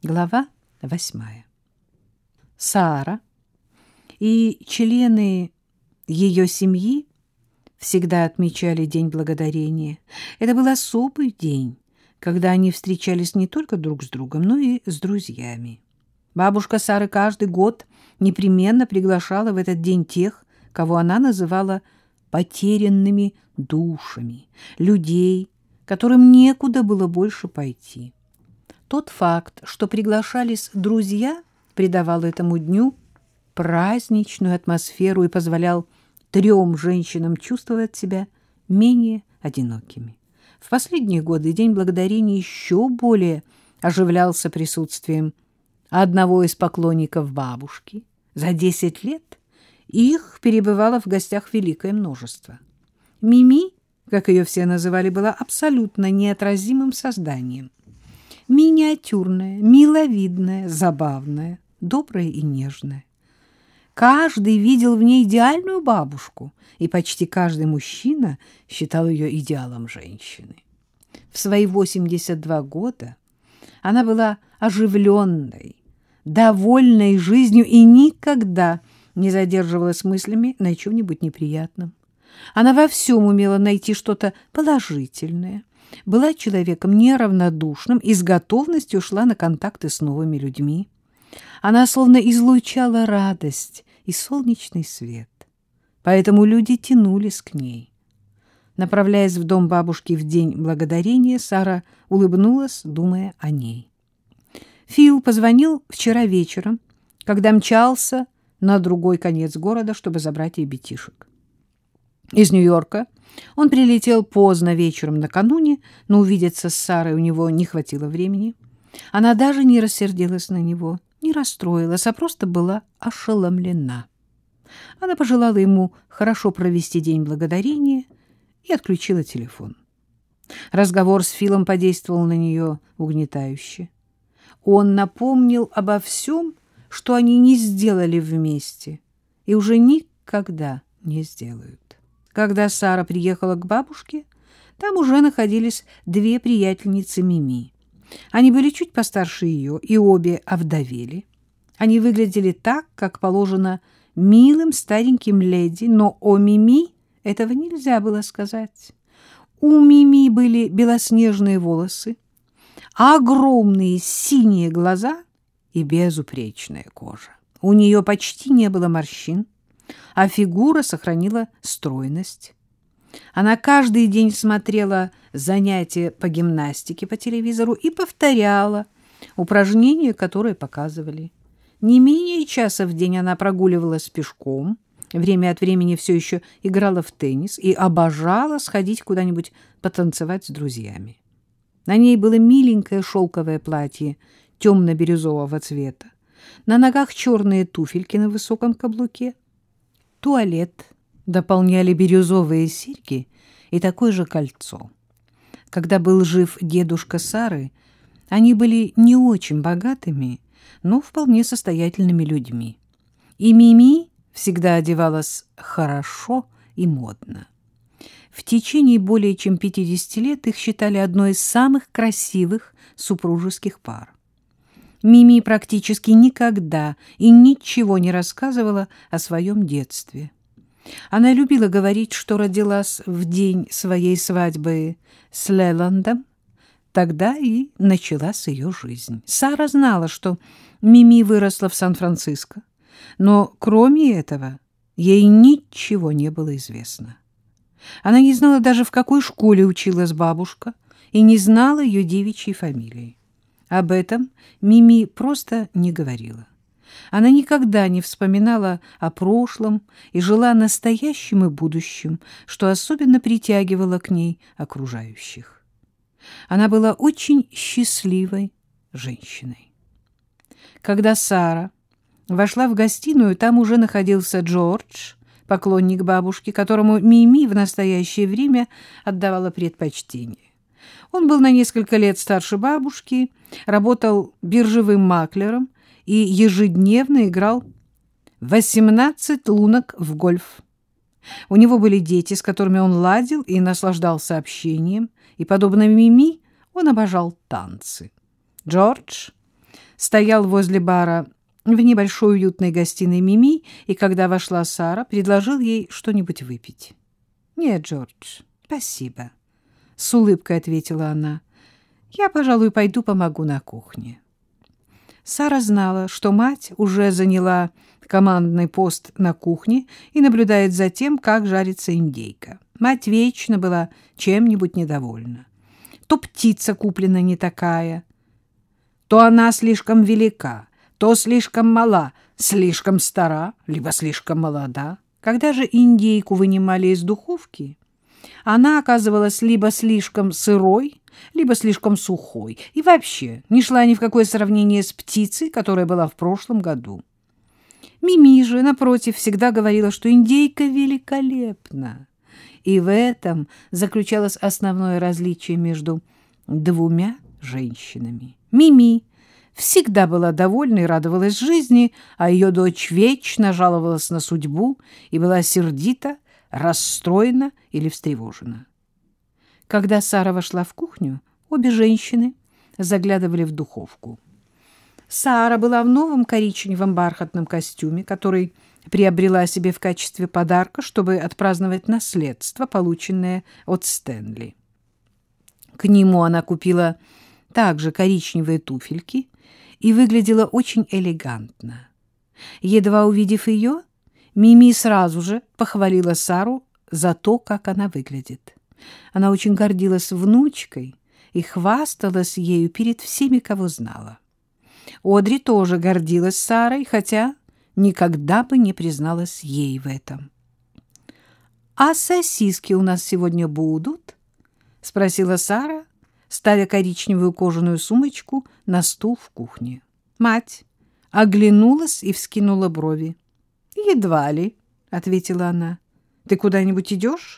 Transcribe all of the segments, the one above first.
Глава 8. Сара и члены ее семьи всегда отмечали День Благодарения. Это был особый день, когда они встречались не только друг с другом, но и с друзьями. Бабушка Сары каждый год непременно приглашала в этот день тех, кого она называла потерянными душами, людей, которым некуда было больше пойти. Тот факт, что приглашались друзья, придавал этому дню праздничную атмосферу и позволял 3 женщинам чувствовать себя менее одинокими. В последние годы День Благодарения еще более оживлялся присутствием одного из поклонников бабушки. За 10 лет их перебывало в гостях великое множество. Мими, как ее все называли, была абсолютно неотразимым созданием. Миниатюрная, миловидная, забавная, добрая и нежная. Каждый видел в ней идеальную бабушку, и почти каждый мужчина считал ее идеалом женщины. В свои 82 года она была оживленной, довольной жизнью и никогда не задерживалась мыслями на чем-нибудь неприятном. Она во всем умела найти что-то положительное, была человеком неравнодушным и с готовностью шла на контакты с новыми людьми. Она словно излучала радость и солнечный свет. Поэтому люди тянулись к ней. Направляясь в дом бабушки в День Благодарения, Сара улыбнулась, думая о ней. Фил позвонил вчера вечером, когда мчался на другой конец города, чтобы забрать ребятишек. Из Нью-Йорка он прилетел поздно вечером накануне, но увидеться с Сарой у него не хватило времени. Она даже не рассердилась на него, не расстроилась, а просто была ошеломлена. Она пожелала ему хорошо провести День Благодарения и отключила телефон. Разговор с Филом подействовал на нее угнетающе. Он напомнил обо всем, что они не сделали вместе и уже никогда не сделают. Когда Сара приехала к бабушке, там уже находились 2 приятельницы Мими. Они были чуть постарше ее, и обе овдовели. Они выглядели так, как положено милым стареньким леди, но о Мими этого нельзя было сказать. У Мими были белоснежные волосы, огромные синие глаза и безупречная кожа. У нее почти не было морщин, а фигура сохранила стройность. Она каждый день смотрела занятия по гимнастике по телевизору и повторяла упражнения, которые показывали. Не менее часа в день она прогуливалась пешком, время от времени все еще играла в теннис и обожала сходить куда-нибудь потанцевать с друзьями. На ней было миленькое шелковое платье темно-бирюзового цвета, на ногах черные туфельки на высоком каблуке. Туалет дополняли бирюзовые серьги и такое же кольцо. Когда был жив дедушка Сары, они были не очень богатыми, но вполне состоятельными людьми. И Мими всегда одевалась хорошо и модно. В течение более чем 50 лет их считали одной из самых красивых супружеских пар. Мими практически никогда и ничего не рассказывала о своем детстве. Она любила говорить, что родилась в день своей свадьбы с Леландом. Тогда и началась ее жизнь. Сара знала, что Мими выросла в Сан-Франциско, но кроме этого ей ничего не было известно. Она не знала даже, в какой школе училась бабушка, и не знала ее девичьей фамилии. Об этом Мими просто не говорила. Она никогда не вспоминала о прошлом и жила настоящим и будущим, что особенно притягивало к ней окружающих. Она была очень счастливой женщиной. Когда Сара вошла в гостиную, там уже находился Джордж, поклонник бабушки, которому Мими в настоящее время отдавала предпочтение. Он был на несколько лет старше бабушки, работал биржевым маклером и ежедневно играл 18 лунок в гольф. У него были дети, с которыми он ладил и наслаждался общением, и, подобно Мими, он обожал танцы. Джордж стоял возле бара в небольшой уютной гостиной Мими, и когда вошла Сара, предложил ей что-нибудь выпить. «Нет, Джордж, спасибо», — с улыбкой ответила она. «Я, пожалуй, пойду помогу на кухне». Сара знала, что мать уже заняла командный пост на кухне и наблюдает за тем, как жарится индейка. Мать вечно была чем-нибудь недовольна. То птица куплена не такая, то она слишком велика, то слишком мала, слишком стара, либо слишком молода. Когда же индейку вынимали из духовки, она оказывалась либо слишком сырой, либо слишком сухой, и вообще не шла ни в какое сравнение с птицей, которая была в прошлом году. Мими же, напротив, всегда говорила, что индейка великолепна. И в этом заключалось основное различие между двумя женщинами. Мими всегда была довольна и радовалась жизни, а ее дочь вечно жаловалась на судьбу и была сердита, расстроена или встревожена. Когда Сара вошла в кухню, обе женщины заглядывали в духовку. Сара была в новом коричневом бархатном костюме, который приобрела себе в качестве подарка, чтобы отпраздновать наследство, полученное от Стэнли. К нему она купила также коричневые туфельки и выглядела очень элегантно. Едва увидев ее, Мими сразу же похвалила Сару за то, как она выглядит. Она очень гордилась внучкой и хвасталась ею перед всеми, кого знала. Одри тоже гордилась Сарой, хотя никогда бы не призналась ей в этом. «А сосиски у нас сегодня будут?» — спросила Сара, ставя коричневую кожаную сумочку на стул в кухне. Мать оглянулась и вскинула брови. «Едва ли», — ответила она. «Ты куда-нибудь идешь?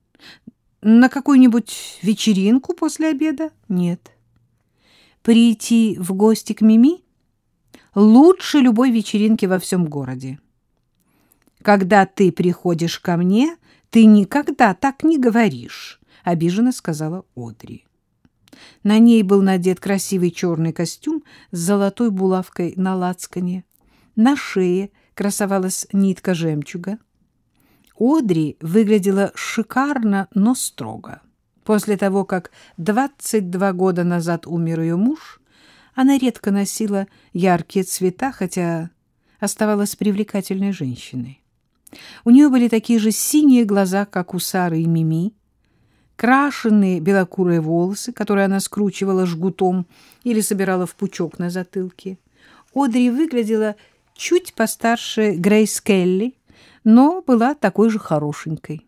На какую-нибудь вечеринку после обеда?» «Нет». «Прийти в гости к Мими лучше любой вечеринки во всем городе. Когда ты приходишь ко мне, ты никогда так не говоришь», — обиженно сказала Одри. На ней был надет красивый черный костюм с золотой булавкой на лацкане. На шее красовалась нитка жемчуга. Одри выглядела шикарно, но строго. После того, как 22 года назад умер ее муж, она редко носила яркие цвета, хотя оставалась привлекательной женщиной. У нее были такие же синие глаза, как у Сары и Мими, крашеные белокурые волосы, которые она скручивала жгутом или собирала в пучок на затылке. Одри выглядела чуть постарше Грейс Келли, но была такой же хорошенькой.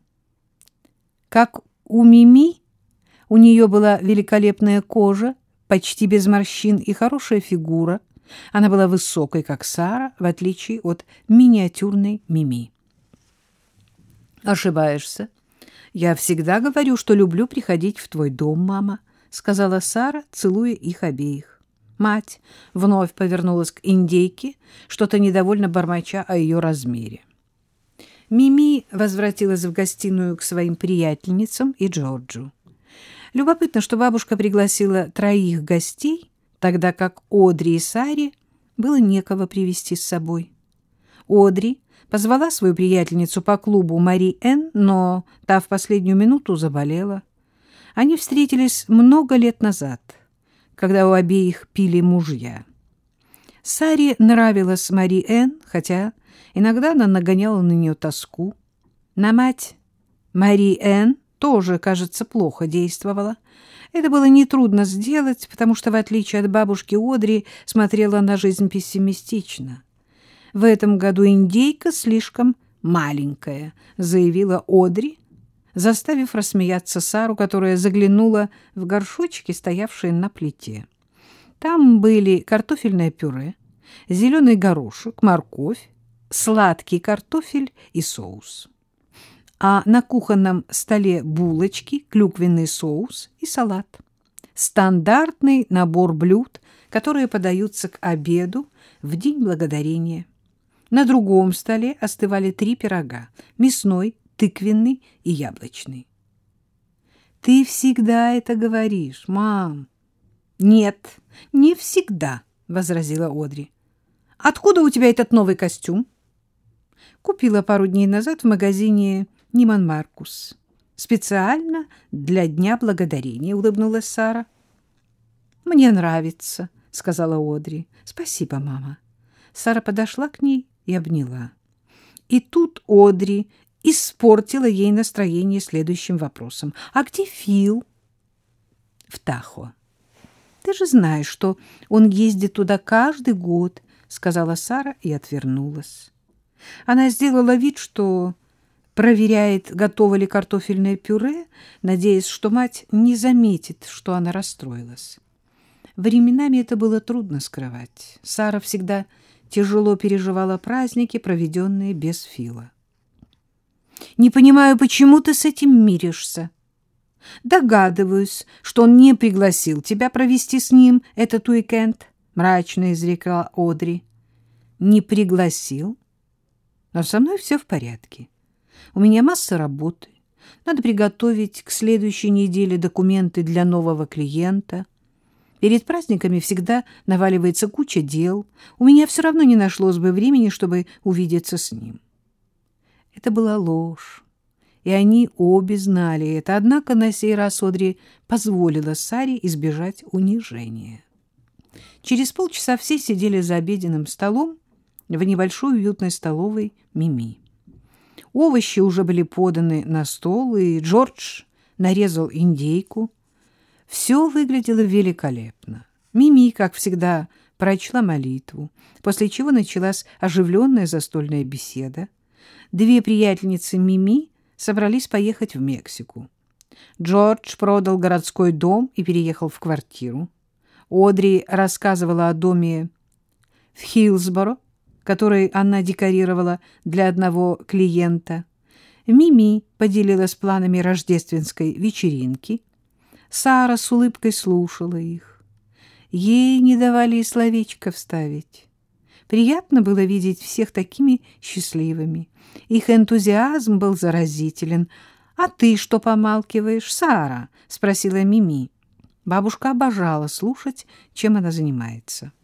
Как у Мими, у нее была великолепная кожа, почти без морщин и хорошая фигура. Она была высокой, как Сара, в отличие от миниатюрной Мими. «Ошибаешься. Я всегда говорю, что люблю приходить в твой дом, мама», — сказала Сара, целуя их обеих. Мать вновь повернулась к индейке, что-то недовольно бормоча о ее размере. Мими возвратилась в гостиную к своим приятельницам и Джорджу. Любопытно, что бабушка пригласила 3 гостей, тогда как Одри и Саре было некого привезти с собой. Одри позвала свою приятельницу по клубу Мари Энн, но та в последнюю минуту заболела. Они встретились много лет назад, когда у обеих пили мужья. Саре нравилась Мари Энн, хотя иногда она нагоняла на нее тоску. На мать Мари Энн тоже, кажется, плохо действовала. Это было нетрудно сделать, потому что, в отличие от бабушки, Одри смотрела на жизнь пессимистично. «В этом году индейка слишком маленькая», — заявила Одри, заставив рассмеяться Сару, которая заглянула в горшочки, стоявшие на плите. Там были картофельное пюре, зеленый горошек, морковь, сладкий картофель и соус. А на кухонном столе булочки, клюквенный соус и салат. Стандартный набор блюд, которые подаются к обеду в День Благодарения. На другом столе остывали 3 пирога – мясной, тыквенный и яблочный. «Ты всегда это говоришь, мам». «Нет, не всегда», — возразила Одри. Откуда у тебя этот новый костюм? Купила пару дней назад в магазине Ниман Маркус. Специально для Дня Благодарения, улыбнулась Сара. Мне нравится, сказала Одри. Спасибо, мама. Сара подошла к ней и обняла. И тут Одри испортила ей настроение следующим вопросом. А где Фил? В Тахо. Ты же знаешь, что он ездит туда каждый год, сказала Сара и отвернулась. Она сделала вид, что проверяет, готово ли картофельное пюре, надеясь, что мать не заметит, что она расстроилась. Временами это было трудно скрывать. Сара всегда тяжело переживала праздники, проведенные без Фила. «Не понимаю, почему ты с этим миришься?» «Догадываюсь, что он не пригласил тебя провести с ним этот уикенд», — мрачно изрекла Одри. «Не пригласил? Но со мной все в порядке. У меня масса работы. Надо приготовить к следующей неделе документы для нового клиента. Перед праздниками всегда наваливается куча дел. У меня все равно не нашлось бы времени, чтобы увидеться с ним». Это была ложь, и они обе знали это. Однако на сей раз Одри позволила Саре избежать унижения. Через полчаса все сидели за обеденным столом в небольшой уютной столовой Мими. Овощи уже были поданы на стол, и Джордж нарезал индейку. Все выглядело великолепно. Мими, как всегда, прочла молитву, после чего началась оживленная застольная беседа. Две приятельницы Мими собрались поехать в Мексику. Джордж продал городской дом и переехал в квартиру. Одри рассказывала о доме в Хиллсборо, который она декорировала для одного клиента. Мими поделилась планами рождественской вечеринки. Сара с улыбкой слушала их. Ей не давали и словечко вставить. Приятно было видеть всех такими счастливыми. Их энтузиазм был заразителен. «А ты что помалкиваешь, Сара?» — спросила Мими. Бабушка обожала слушать, чем она занимается.